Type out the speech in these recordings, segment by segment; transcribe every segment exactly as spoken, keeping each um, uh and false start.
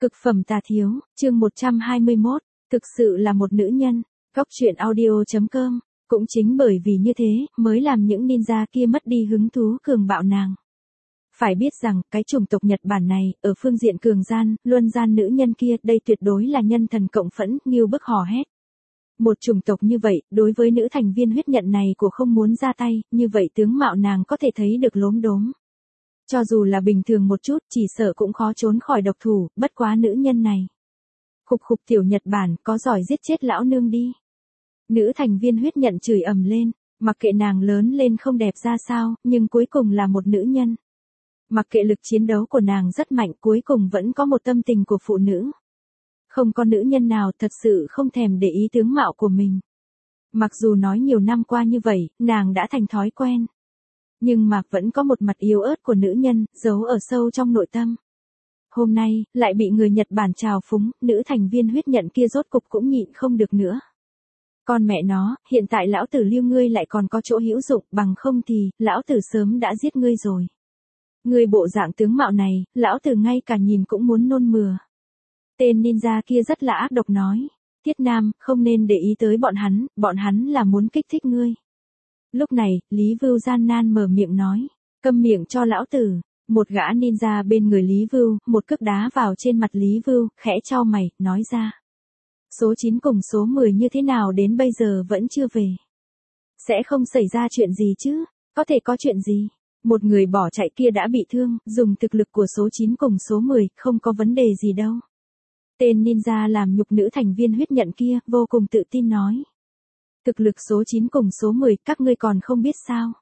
Cực phẩm tà thiếu, chương một trăm hai mươi mốt, thực sự là một nữ nhân. Góc truyện audio chấm com, cũng chính bởi vì như thế, mới làm những ninja kia mất đi hứng thú cường bạo nàng. Phải biết rằng, cái chủng tộc Nhật Bản này, ở phương diện cường gian, luân gian nữ nhân kia, đây tuyệt đối là nhân thần cộng phẫn, nghiêu bức hò hét. Một chủng tộc như vậy, đối với nữ thành viên huyết nhận này của không muốn ra tay, như vậy tướng mạo nàng có thể thấy được lốm đốm. Cho dù là bình thường một chút, chỉ sợ cũng khó trốn khỏi độc thủ, bất quá nữ nhân này. Khục khục tiểu Nhật Bản, có giỏi giết chết lão nương đi. Nữ thành viên huyết nhận chửi ầm lên, mặc kệ nàng lớn lên không đẹp ra sao, nhưng cuối cùng là một nữ nhân. Mặc kệ lực chiến đấu của nàng rất mạnh, cuối cùng vẫn có một tâm tình của phụ nữ. Không có nữ nhân nào thật sự không thèm để ý tướng mạo của mình. Mặc dù nói nhiều năm qua như vậy, nàng đã thành thói quen. Nhưng mà vẫn có một mặt yếu ớt của nữ nhân, giấu ở sâu trong nội tâm. Hôm nay, lại bị người Nhật Bản trào phúng, nữ thành viên huyết nhận kia rốt cục cũng nhịn không được nữa. Con mẹ nó, hiện tại lão tử Lưu ngươi lại còn có chỗ hữu dụng, bằng không thì, lão tử sớm đã giết ngươi rồi. Ngươi bộ dạng tướng mạo này, lão tử ngay cả nhìn cũng muốn nôn mửa. Tên ninja kia rất là ác độc nói. Thiết Nam, không nên để ý tới bọn hắn, bọn hắn là muốn kích thích ngươi. Lúc này, Lý Vưu gian nan mở miệng nói. Câm miệng cho lão tử. Một gã ninja bên người Lý Vưu, một cước đá vào trên mặt Lý Vưu, khẽ chau mày, nói ra. Số chín cùng số mười như thế nào đến bây giờ vẫn chưa về. Sẽ không xảy ra chuyện gì chứ, có thể có chuyện gì. Một người bỏ chạy kia đã bị thương, dùng thực lực của số chín cùng số mười, không có vấn đề gì đâu. Tên ninja làm nhục nữ thành viên huyết nhận kia, vô cùng tự tin nói. Thực lực số chín cùng số mười, các ngươi còn không biết sao.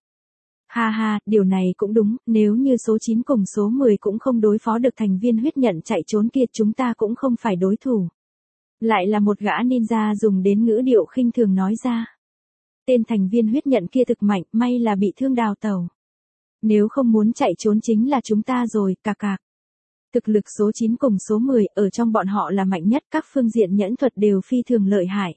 Ha ha, điều này cũng đúng, nếu như số chín cùng số mười cũng không đối phó được thành viên huyết nhận chạy trốn kia, chúng ta cũng không phải đối thủ. Lại là một gã ninja dùng đến ngữ điệu khinh thường nói ra. Tên thành viên huyết nhận kia thực mạnh, may là bị thương đào tẩu. Nếu không muốn chạy trốn chính là chúng ta rồi, cà cạc. Thực lực số chín cùng số mười, ở trong bọn họ là mạnh nhất, các phương diện nhẫn thuật đều phi thường lợi hại.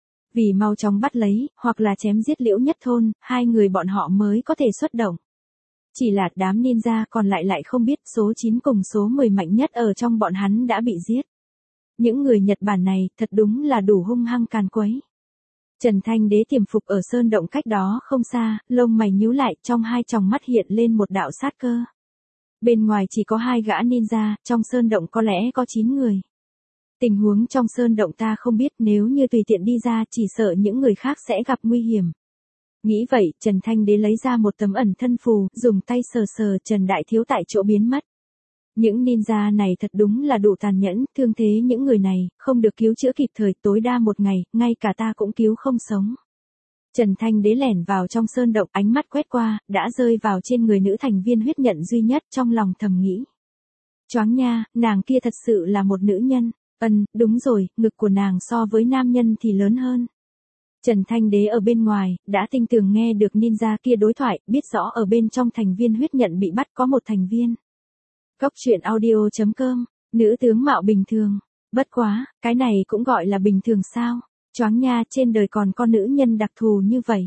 Vì mau chóng bắt lấy, hoặc là chém giết Liễu Nhất Thôn, hai người bọn họ mới có thể xuất động. Chỉ là đám ninja còn lại lại không biết số chín cùng số mười mạnh nhất ở trong bọn hắn đã bị giết. Những người Nhật Bản này thật đúng là đủ hung hăng càn quấy. Trần Thanh Đế tiềm phục ở sơn động cách đó không xa, lông mày nhíu lại, trong hai tròng mắt hiện lên một đạo sát cơ. Bên ngoài chỉ có hai gã ninja, trong sơn động có lẽ có chín người. Tình huống trong sơn động ta không biết, nếu như tùy tiện đi ra chỉ sợ những người khác sẽ gặp nguy hiểm. Nghĩ vậy, Trần Thanh Đế lấy ra một tấm ẩn thân phù, dùng tay sờ sờ Trần Đại Thiếu tại chỗ biến mất. Những ninja này thật đúng là đủ tàn nhẫn, thương thế những người này, không được cứu chữa kịp thời, tối đa một ngày, ngay cả ta cũng cứu không sống. Trần Thanh Đế lẻn vào trong sơn động, ánh mắt quét qua, đã rơi vào trên người nữ thành viên huyết nhận duy nhất, trong lòng thầm nghĩ. Choáng nha, nàng kia thật sự là một nữ nhân. Ừm, đúng rồi, ngực của nàng so với nam nhân thì lớn hơn. Trần Thanh Đế ở bên ngoài, đã tinh tường nghe được ninja kia đối thoại, biết rõ ở bên trong thành viên huyết nhận bị bắt có một thành viên. Góc truyện audio chấm com, nữ tướng mạo bình thường. Bất quá, cái này cũng gọi là bình thường sao? Choáng nha, trên đời còn có nữ nhân đặc thù như vậy.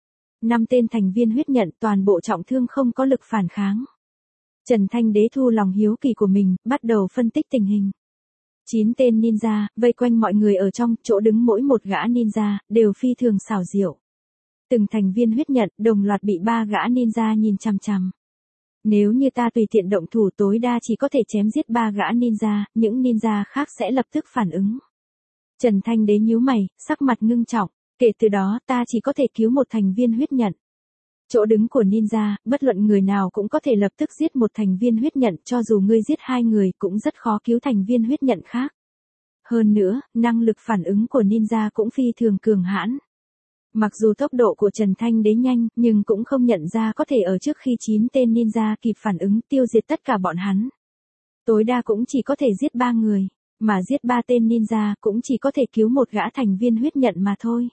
Năm tên thành viên huyết nhận toàn bộ trọng thương không có lực phản kháng. Trần Thanh Đế thu lòng hiếu kỳ của mình, bắt đầu phân tích tình hình. Chín tên ninja, vây quanh mọi người ở trong, chỗ đứng mỗi một gã ninja, đều phi thường xảo diệu. Từng thành viên huyết nhận, đồng loạt bị ba gã ninja nhìn chằm chằm. Nếu như ta tùy tiện động thủ tối đa chỉ có thể chém giết ba gã ninja, những ninja khác sẽ lập tức phản ứng. Trần Thanh Đế nhíu mày, sắc mặt ngưng trọng, kể từ đó ta chỉ có thể cứu một thành viên huyết nhận. Chỗ đứng của ninja, bất luận người nào cũng có thể lập tức giết một thành viên huyết nhận, cho dù ngươi giết hai người cũng rất khó cứu thành viên huyết nhận khác. Hơn nữa, năng lực phản ứng của ninja cũng phi thường cường hãn. Mặc dù tốc độ của Trần Thanh Đế nhanh, nhưng cũng không nhận ra có thể ở trước khi chín tên ninja kịp phản ứng tiêu diệt tất cả bọn hắn. Tối đa cũng chỉ có thể giết ba người, mà giết ba tên ninja cũng chỉ có thể cứu một gã thành viên huyết nhận mà thôi.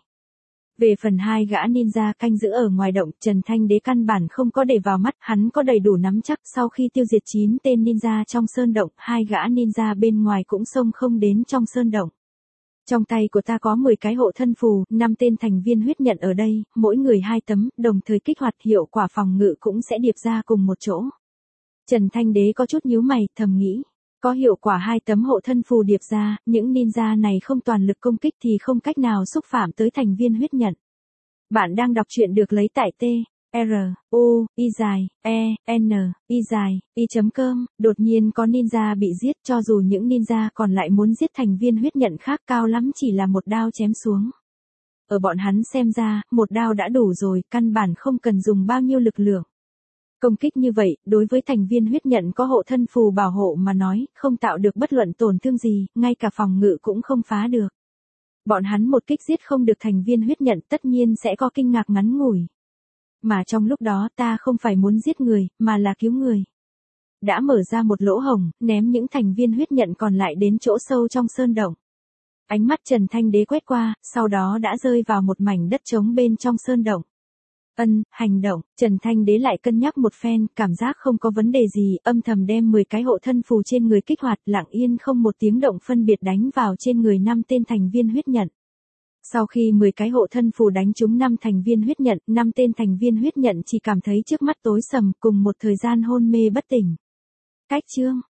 Về phần hai gã ninja canh giữ ở ngoài động, Trần Thanh Đế căn bản không có để vào mắt, hắn có đầy đủ nắm chắc, sau khi tiêu diệt chín tên ninja trong sơn động, hai gã ninja bên ngoài cũng xông không đến trong sơn động. Trong tay của ta có mười cái hộ thân phù, năm tên thành viên huyết nhận ở đây, mỗi người hai tấm, đồng thời kích hoạt hiệu quả phòng ngự cũng sẽ điệp ra cùng một chỗ. Trần Thanh Đế có chút nhíu mày, thầm nghĩ. Có hiệu quả hai tấm hộ thân phù điệp ra, những ninja này không toàn lực công kích thì không cách nào xúc phạm tới thành viên huyết nhận. Bạn đang đọc truyện được lấy tại T, R, U, Y dài, E, N, Y dài, Y chấm com, đột nhiên có ninja bị giết cho dù những ninja còn lại muốn giết thành viên huyết nhận khác cao lắm chỉ là một đao chém xuống. Ở bọn hắn xem ra, một đao đã đủ rồi, căn bản không cần dùng bao nhiêu lực lượng. Công kích như vậy, đối với thành viên huyết nhận có hộ thân phù bảo hộ mà nói, không tạo được bất luận tổn thương gì, ngay cả phòng ngự cũng không phá được. Bọn hắn một kích giết không được thành viên huyết nhận tất nhiên sẽ có kinh ngạc ngắn ngủi. Mà trong lúc đó ta không phải muốn giết người, mà là cứu người. Đã mở ra một lỗ hổng, ném những thành viên huyết nhận còn lại đến chỗ sâu trong sơn động. Ánh mắt Trần Thanh Đế quét qua, sau đó đã rơi vào một mảnh đất trống bên trong sơn động. Ân, hành động, Trần Thanh Đế lại cân nhắc một phen, cảm giác không có vấn đề gì, âm thầm đem mười cái hộ thân phù trên người kích hoạt, lặng yên không một tiếng động phân biệt đánh vào trên người năm tên thành viên huyết nhận. Sau khi mười cái hộ thân phù đánh trúng năm thành viên huyết nhận, năm tên thành viên huyết nhận chỉ cảm thấy trước mắt tối sầm cùng một thời gian hôn mê bất tỉnh. Cách chương